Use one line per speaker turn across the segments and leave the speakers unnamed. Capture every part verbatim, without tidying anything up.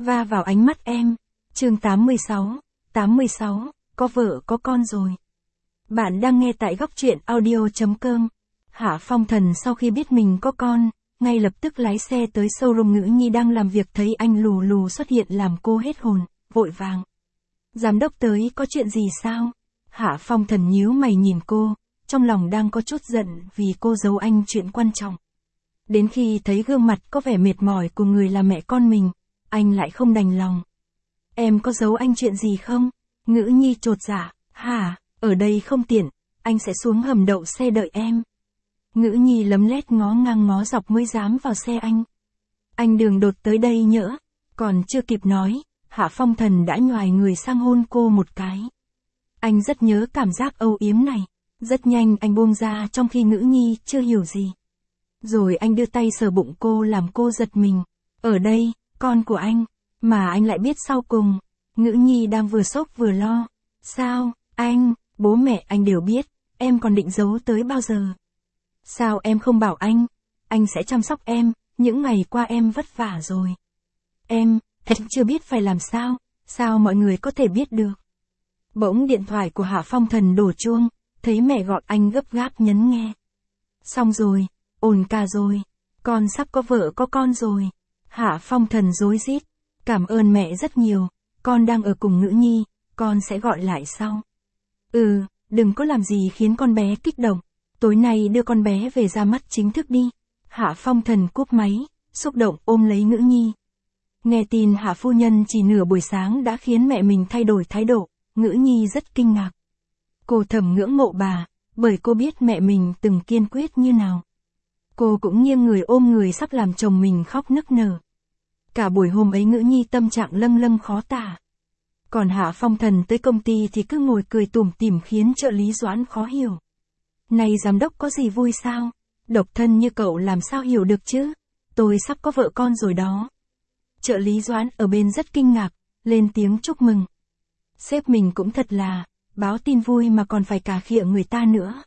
va vào ánh mắt em. Chương tám mươi sáu, tám mươi sáu, có vợ có con rồi. Bạn đang nghe tại góc truyện audio chấm com. Hạ Phong Thần sau khi biết mình có con, ngay lập tức lái xe tới showroom Ngữ Nhi đang làm việc, thấy anh lù lù xuất hiện làm cô hết hồn, vội vàng. Giám đốc tới, có chuyện gì sao? Hạ Phong Thần nhíu mày nhìn cô, trong lòng đang có chút giận vì cô giấu anh chuyện quan trọng. Đến khi thấy gương mặt có vẻ mệt mỏi của người là mẹ con mình, anh lại không đành lòng. Em có giấu anh chuyện gì không? Ngữ Nhi chột dạ, hả, ở đây không tiện, anh sẽ xuống hầm đậu xe đợi em. Ngữ Nhi lấm lét ngó ngang ngó dọc mới dám vào xe anh. Anh đường đột tới đây nhỡ, còn chưa kịp nói, Hạ Phong Thần đã nhoài người sang hôn cô một cái. Anh rất nhớ cảm giác âu yếm này, rất nhanh anh buông ra trong khi Ngữ Nhi chưa hiểu gì. Rồi anh đưa tay sờ bụng cô làm cô giật mình. Ở đây, con của anh, mà anh lại biết sau cùng. Ngữ Nhi đang vừa sốc vừa lo. Sao, anh, bố mẹ anh đều biết, em còn định giấu tới bao giờ? Sao em không bảo anh? Anh sẽ chăm sóc em, những ngày qua em vất vả rồi. Em, thật chưa biết phải làm sao, sao mọi người có thể biết được? Bỗng điện thoại của Hạ Phong Thần đổ chuông, thấy mẹ gọi anh gấp gáp nhấn nghe. Xong rồi, ổn cả rồi, con sắp có vợ có con rồi. Hạ Phong Thần rối rít, cảm ơn mẹ rất nhiều, con đang ở cùng Ngữ Nhi, con sẽ gọi lại sau. Ừ, đừng có làm gì khiến con bé kích động, tối nay đưa con bé về ra mắt chính thức đi. Hạ Phong Thần cúp máy, xúc động ôm lấy Ngữ Nhi. Nghe tin Hạ phu nhân chỉ nửa buổi sáng đã khiến mẹ mình thay đổi thái độ, Ngữ Nhi rất kinh ngạc. Cô thầm ngưỡng mộ bà, bởi cô biết mẹ mình từng kiên quyết như nào. Cô cũng nghiêng người ôm người sắp làm chồng mình khóc nức nở. Cả buổi hôm ấy Ngữ Nhi tâm trạng lâng lâng khó tả. Còn Hạ Phong Thần tới công ty thì cứ ngồi cười tủm tỉm khiến trợ lý Doãn khó hiểu. Này giám đốc có gì vui sao? Độc thân như cậu làm sao hiểu được chứ? Tôi sắp có vợ con rồi đó. Trợ lý Doãn ở bên rất kinh ngạc, lên tiếng chúc mừng. Sếp mình cũng thật là, báo tin vui mà còn phải cà khịa người ta nữa.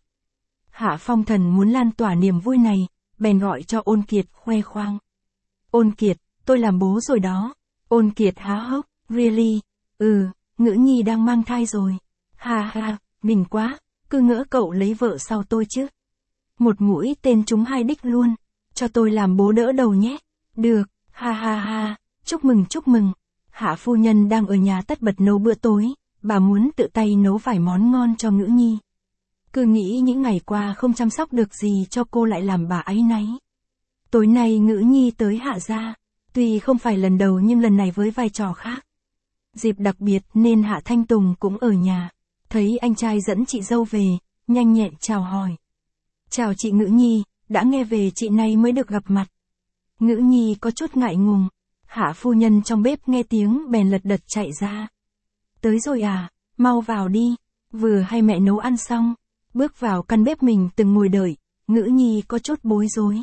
Hạ Phong Thần muốn lan tỏa niềm vui này, bèn gọi cho Ôn Kiệt khoe khoang. Ôn Kiệt, tôi làm bố rồi đó. Ôn Kiệt há hốc, really? Ừ, Ngữ Nhi đang mang thai rồi. Ha ha, mình quá, cứ ngỡ cậu lấy vợ sau tôi chứ. Một mũi tên trúng hai đích luôn, cho tôi làm bố đỡ đầu nhé. Được, ha ha ha, chúc mừng chúc mừng. Hạ phu nhân đang ở nhà tất bật nấu bữa tối, bà muốn tự tay nấu vài món ngon cho Ngữ Nhi. Cứ nghĩ những ngày qua không chăm sóc được gì cho cô lại làm bà áy náy. Tối nay Ngữ Nhi tới Hạ gia, tuy không phải lần đầu nhưng lần này với vai trò khác. Dịp đặc biệt nên Hạ Thanh Tùng cũng ở nhà, thấy anh trai dẫn chị dâu về, nhanh nhẹn chào hỏi. Chào chị Ngữ Nhi, đã nghe về chị nay mới được gặp mặt. Ngữ Nhi có chút ngại ngùng, Hạ phu nhân trong bếp nghe tiếng bèn lật đật chạy ra. Tới rồi à, mau vào đi, vừa hay mẹ nấu ăn xong. Bước vào căn bếp mình từng ngồi đợi, Ngữ Nhi có chút bối rối.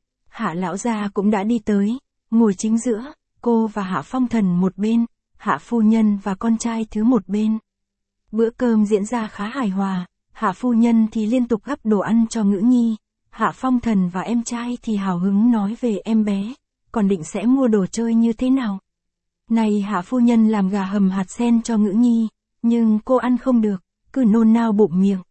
Hạ lão gia cũng đã đi tới, ngồi chính giữa, cô và Hạ Phong Thần một bên, Hạ phu nhân và con trai thứ một bên. Bữa cơm diễn ra khá hài hòa, Hạ phu nhân thì liên tục gắp đồ ăn cho Ngữ Nhi, Hạ Phong Thần và em trai thì hào hứng nói về em bé, còn định sẽ mua đồ chơi như thế nào. Này Hạ phu nhân làm gà hầm hạt sen cho Ngữ Nhi, nhưng cô ăn không được, cứ nôn nao bụng miệng.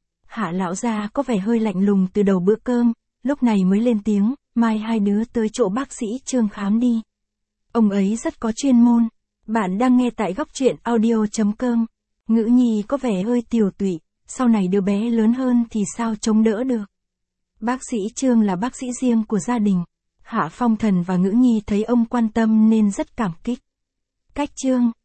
Hạ lão gia có vẻ hơi lạnh lùng từ đầu bữa cơm, lúc này mới lên tiếng, mai hai đứa tới chỗ bác sĩ Trương khám đi. Ông ấy rất có chuyên môn. Bạn đang nghe tại góc truyện audio chấm com. Ngữ Nhi có vẻ hơi tiều tụy, sau này đứa bé lớn hơn thì sao chống đỡ được. Bác sĩ Trương là bác sĩ riêng của gia đình. Hạ Phong Thần và Ngữ Nhi thấy ông quan tâm nên rất cảm kích. Cách Trương,